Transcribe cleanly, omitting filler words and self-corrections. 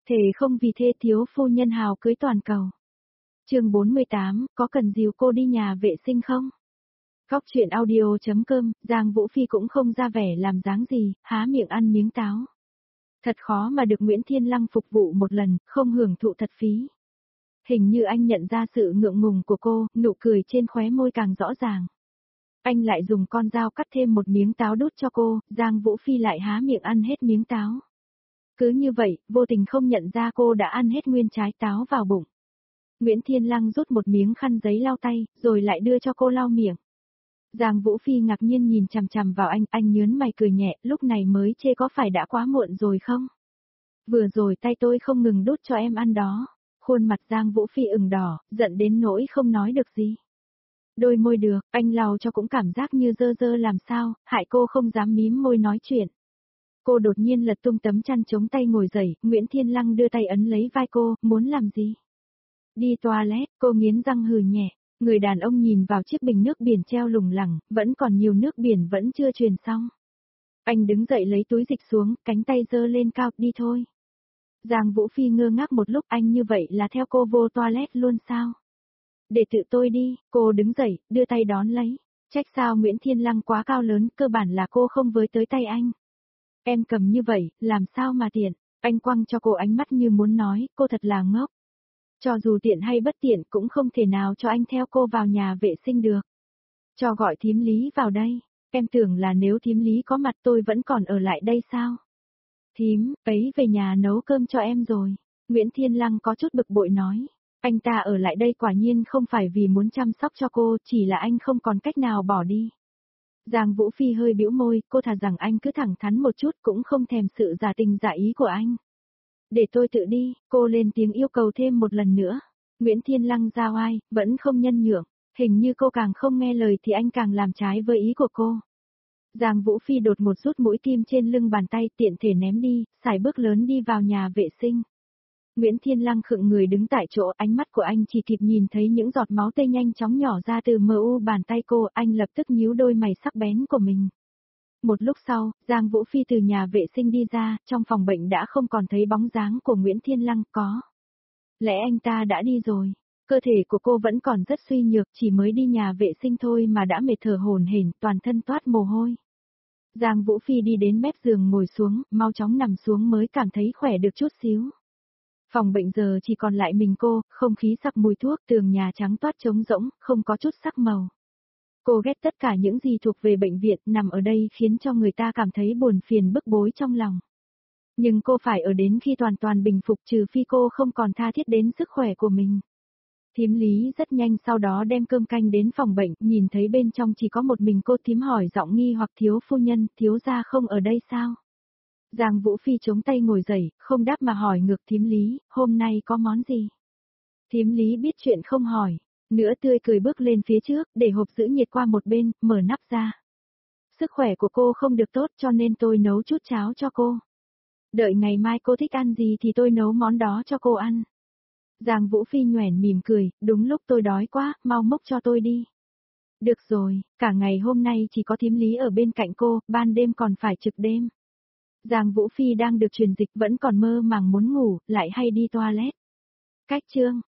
Thề không vì thê thiếu phu nhân hào cưới toàn cầu. Chương 48, có cần dìu cô đi nhà vệ sinh không? Góc chuyện audio.com, Giang Vũ Phi cũng không ra vẻ làm dáng gì, há miệng ăn miếng táo. Thật khó mà được Nguyễn Thiên Lăng phục vụ một lần, không hưởng thụ thật phí. Hình như anh nhận ra sự ngượng ngùng của cô, nụ cười trên khóe môi càng rõ ràng. Anh lại dùng con dao cắt thêm một miếng táo đút cho cô, Giang Vũ Phi lại há miệng ăn hết miếng táo. Cứ như vậy, vô tình không nhận ra cô đã ăn hết nguyên trái táo vào bụng. Nguyễn Thiên Lăng rút một miếng khăn giấy lau tay, rồi lại đưa cho cô lau miệng. Giang Vũ Phi ngạc nhiên nhìn chằm chằm vào anh nhớn mày cười nhẹ, lúc này mới chê có phải đã quá muộn rồi không? Vừa rồi tay tôi không ngừng đút cho em ăn đó. Khuôn mặt Giang Vũ Phi ửng đỏ, giận đến nỗi không nói được gì. Đôi môi được, anh lau cho cũng cảm giác như dơ dơ làm sao, hại cô không dám mím môi nói chuyện. Cô đột nhiên lật tung tấm chăn chống tay ngồi dậy, Nguyễn Thiên Lăng đưa tay ấn lấy vai cô, muốn làm gì? Đi toilet, cô nghiến răng hừ nhẹ. Người đàn ông nhìn vào chiếc bình nước biển treo lủng lẳng, vẫn còn nhiều nước biển vẫn chưa truyền xong. Anh đứng dậy lấy túi dịch xuống, cánh tay giơ lên cao, đi thôi. Giang Vũ Phi ngơ ngác một lúc, anh như vậy là theo cô vô toilet luôn sao? Để tự tôi đi, cô đứng dậy, đưa tay đón lấy. Trách sao Nguyễn Thiên Lăng quá cao lớn, cơ bản là cô không với tới tay anh. Em cầm như vậy, làm sao mà tiện? Anh quăng cho cô ánh mắt như muốn nói, cô thật là ngốc. Cho dù tiện hay bất tiện cũng không thể nào cho anh theo cô vào nhà vệ sinh được. Cho gọi thím Lý vào đây. Em tưởng là nếu thím Lý có mặt tôi vẫn còn ở lại đây sao? Thím, ấy về nhà nấu cơm cho em rồi. Nguyễn Thiên Lăng có chút bực bội nói. Anh ta ở lại đây quả nhiên không phải vì muốn chăm sóc cho cô, chỉ là anh không còn cách nào bỏ đi. Giang Vũ Phi hơi bĩu môi, cô thà rằng anh cứ thẳng thắn một chút cũng không thèm sự giả tình giả ý của anh. Để tôi tự đi, cô lên tiếng yêu cầu thêm một lần nữa. Nguyễn Thiên Lăng ra oai, vẫn không nhân nhượng, hình như cô càng không nghe lời thì anh càng làm trái với ý của cô. Giang Vũ Phi đột một rút mũi kim trên lưng bàn tay tiện thể ném đi, sải bước lớn đi vào nhà vệ sinh. Nguyễn Thiên Lăng khựng người đứng tại chỗ, ánh mắt của anh chỉ kịp nhìn thấy những giọt máu tươi nhanh chóng nhỏ ra từ mu bàn tay cô, anh lập tức nhíu đôi mày sắc bén của mình. Một lúc sau, Giang Vũ Phi từ nhà vệ sinh đi ra, trong phòng bệnh đã không còn thấy bóng dáng của Nguyễn Thiên Lăng, có. Lẽ anh ta đã đi rồi, cơ thể của cô vẫn còn rất suy nhược, chỉ mới đi nhà vệ sinh thôi mà đã mệt thở hổn hển, toàn thân toát mồ hôi. Giang Vũ Phi đi đến mép giường ngồi xuống, mau chóng nằm xuống mới cảm thấy khỏe được chút xíu. Phòng bệnh giờ chỉ còn lại mình cô, không khí sặc mùi thuốc, tường nhà trắng toát trống rỗng, không có chút sắc màu. Cô ghét tất cả những gì thuộc về bệnh viện, nằm ở đây khiến cho người ta cảm thấy buồn phiền bức bối trong lòng. Nhưng cô phải ở đến khi toàn toàn bình phục, trừ phi cô không còn tha thiết đến sức khỏe của mình. Thím Lý rất nhanh sau đó đem cơm canh đến phòng bệnh, nhìn thấy bên trong chỉ có một mình cô, thím hỏi giọng nghi hoặc, thiếu phu nhân, thiếu gia không ở đây sao? Giang Vũ Phi chống tay ngồi dậy, không đáp mà hỏi ngược thím Lý, hôm nay có món gì? Thím Lý biết chuyện không hỏi, nữa tươi cười bước lên phía trước, để hộp giữ nhiệt qua một bên, mở nắp ra. Sức khỏe của cô không được tốt cho nên tôi nấu chút cháo cho cô. Đợi ngày mai cô thích ăn gì thì tôi nấu món đó cho cô ăn. Giang Vũ Phi nhoẻn mỉm cười, đúng lúc tôi đói quá, mau múc cho tôi đi. Được rồi, cả ngày hôm nay chỉ có thím Lý ở bên cạnh cô, ban đêm còn phải trực đêm. Giang Vũ Phi đang được truyền dịch vẫn còn mơ màng muốn ngủ, lại hay đi toilet. Cách chương